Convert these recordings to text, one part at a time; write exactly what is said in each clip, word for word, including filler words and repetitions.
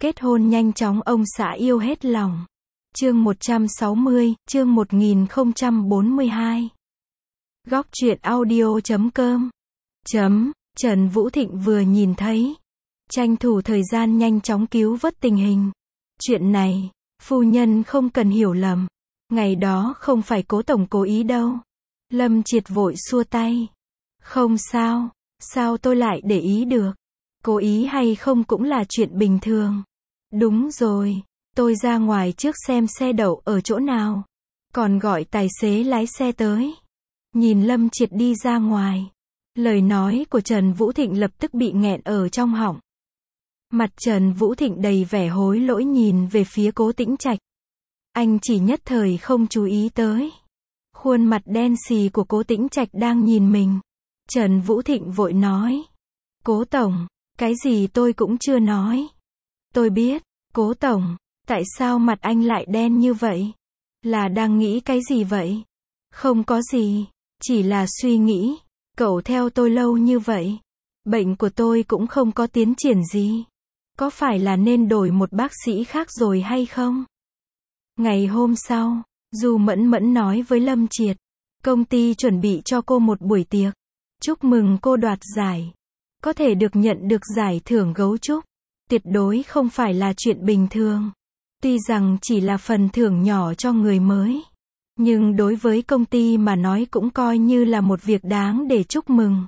Kết hôn nhanh chóng ông xã yêu hết lòng. Chương một trăm sáu mươi, chương một nghìn không trăm bốn mươi hai. Góc truyện audio chấm com. Chấm, Trần Vũ Thịnh vừa nhìn thấy. Tranh thủ thời gian nhanh chóng cứu vớt tình hình. Chuyện này, phu nhân không cần hiểu lầm. Ngày đó không phải Cố tổng cố ý đâu. Lâm Triệt vội xua tay. Không sao, sao tôi lại để ý được. Cố ý hay không cũng là chuyện bình thường. Đúng rồi, tôi ra ngoài trước xem xe đậu ở chỗ nào. Còn gọi tài xế lái xe tới. Nhìn Lâm Triệt đi ra ngoài. Lời nói của Trần Vũ Thịnh lập tức bị nghẹn ở trong họng. Mặt Trần Vũ Thịnh đầy vẻ hối lỗi nhìn về phía Cố Tĩnh Trạch. Anh chỉ nhất thời không chú ý tới. Khuôn mặt đen xì của Cố Tĩnh Trạch đang nhìn mình. Trần Vũ Thịnh vội nói. Cố tổng, cái gì tôi cũng chưa nói. Tôi biết, Cố tổng, tại sao mặt anh lại đen như vậy? Là đang nghĩ cái gì vậy? Không có gì, chỉ là suy nghĩ. Cậu theo tôi lâu như vậy. Bệnh của tôi cũng không có tiến triển gì. Có phải là nên đổi một bác sĩ khác rồi hay không? Ngày hôm sau, Du Mẫn Mẫn nói với Lâm Triệt. Công ty chuẩn bị cho cô một buổi tiệc. Chúc mừng cô đoạt giải. Có thể được nhận được giải thưởng gấu trúc. Tuyệt đối không phải là chuyện bình thường. Tuy rằng chỉ là phần thưởng nhỏ cho người mới. Nhưng đối với công ty mà nói cũng coi như là một việc đáng để chúc mừng.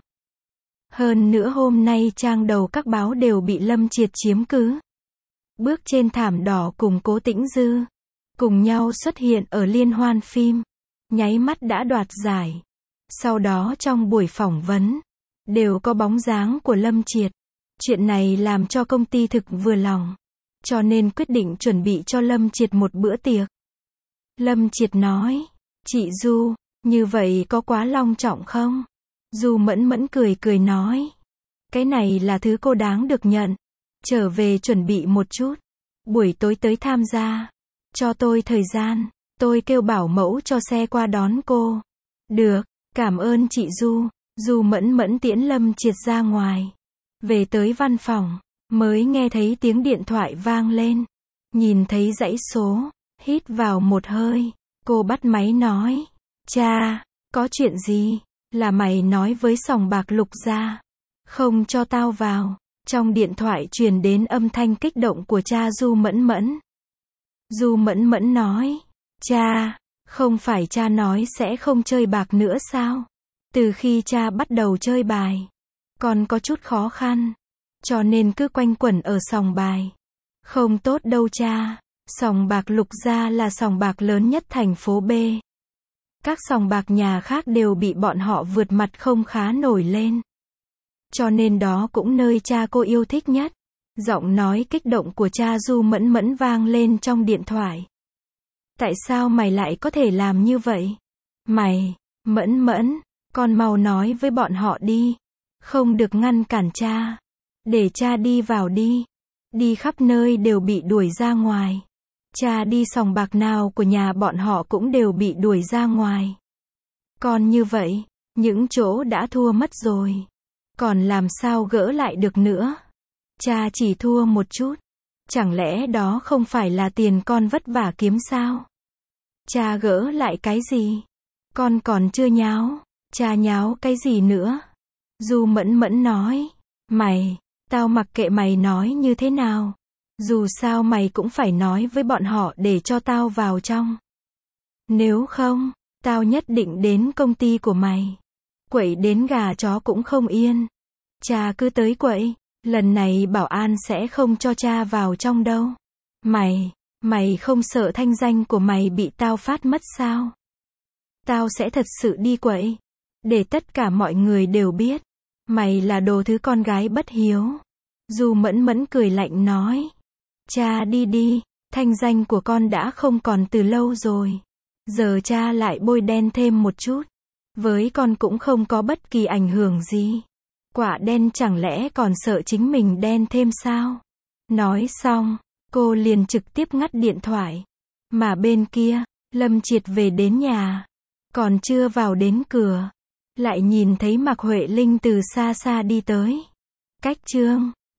Hơn nữa hôm nay trang đầu các báo đều bị Lâm Triệt chiếm cứ. Bước trên thảm đỏ cùng Cố Tĩnh Dư. Cùng nhau xuất hiện ở liên hoan phim. Nháy mắt đã đoạt giải. Sau đó trong buổi phỏng vấn. Đều có bóng dáng của Lâm Triệt. Chuyện này làm cho công ty thực vừa lòng. Cho nên quyết định chuẩn bị cho Lâm Triệt một bữa tiệc. Lâm Triệt nói. Chị Du, như vậy có quá long trọng không? Du Mẫn Mẫn cười cười nói. Cái này là thứ cô đáng được nhận. Trở về chuẩn bị một chút. Buổi tối tới tham gia. Cho tôi thời gian. Tôi kêu bảo mẫu cho xe qua đón cô. Được, cảm ơn chị Du. Du Mẫn Mẫn tiễn Lâm Triệt ra ngoài. Về tới văn phòng. Mới nghe thấy tiếng điện thoại vang lên. Nhìn thấy dãy số. Hít vào một hơi. Cô bắt máy nói. Cha, có chuyện gì? Là mày nói với sòng bạc Lục gia. Không cho tao vào. Trong điện thoại truyền đến âm thanh kích động của cha Du Mẫn Mẫn. Du Mẫn Mẫn nói. Cha, không phải cha nói sẽ không chơi bạc nữa sao? Từ khi cha bắt đầu chơi bài. Còn có chút khó khăn. Cho nên cứ quanh quẩn ở sòng bài. Không tốt đâu cha. Sòng bạc Lục gia là sòng bạc lớn nhất thành phố B. Các sòng bạc nhà khác đều bị bọn họ vượt mặt không khá nổi lên. Cho nên đó cũng nơi cha cô yêu thích nhất. Giọng nói kích động của cha Du Mẫn Mẫn vang lên trong điện thoại. Tại sao mày lại có thể làm như vậy? Mày, Mẫn Mẫn, con mau nói với bọn họ đi. Không được ngăn cản cha. Để cha đi vào đi. Đi khắp nơi đều bị đuổi ra ngoài. Cha đi sòng bạc nào của nhà bọn họ cũng đều bị đuổi ra ngoài. Còn như vậy, những chỗ đã thua mất rồi. Còn làm sao gỡ lại được nữa? Cha chỉ thua một chút. Chẳng lẽ đó không phải là tiền con vất vả kiếm sao? Cha gỡ lại cái gì? Con còn chưa nháo. Cha nháo cái gì nữa? Du Mẫn Mẫn nói. Mày, tao mặc kệ mày nói như thế nào. Dù sao mày cũng phải nói với bọn họ để cho tao vào trong. Nếu không, tao nhất định đến công ty của mày. Quậy đến gà chó cũng không yên. Cha cứ tới quậy. Lần này bảo an sẽ không cho cha vào trong đâu. Mày, mày không sợ thanh danh của mày bị tao phát mất sao? Tao sẽ thật sự đi quậy. Để tất cả mọi người đều biết. Mày là đồ thứ con gái bất hiếu. Du Mẫn Mẫn cười lạnh nói. Cha đi đi, thanh danh của con đã không còn từ lâu rồi. Giờ cha lại bôi đen thêm một chút. Với con cũng không có bất kỳ ảnh hưởng gì. Quả đen chẳng lẽ còn sợ chính mình đen thêm sao? Nói xong, cô liền trực tiếp ngắt điện thoại. Mà bên kia, Lâm Triệt về đến nhà. Còn chưa vào đến cửa. Lại nhìn thấy Mạc Huệ Linh từ xa xa đi tới. Cách chương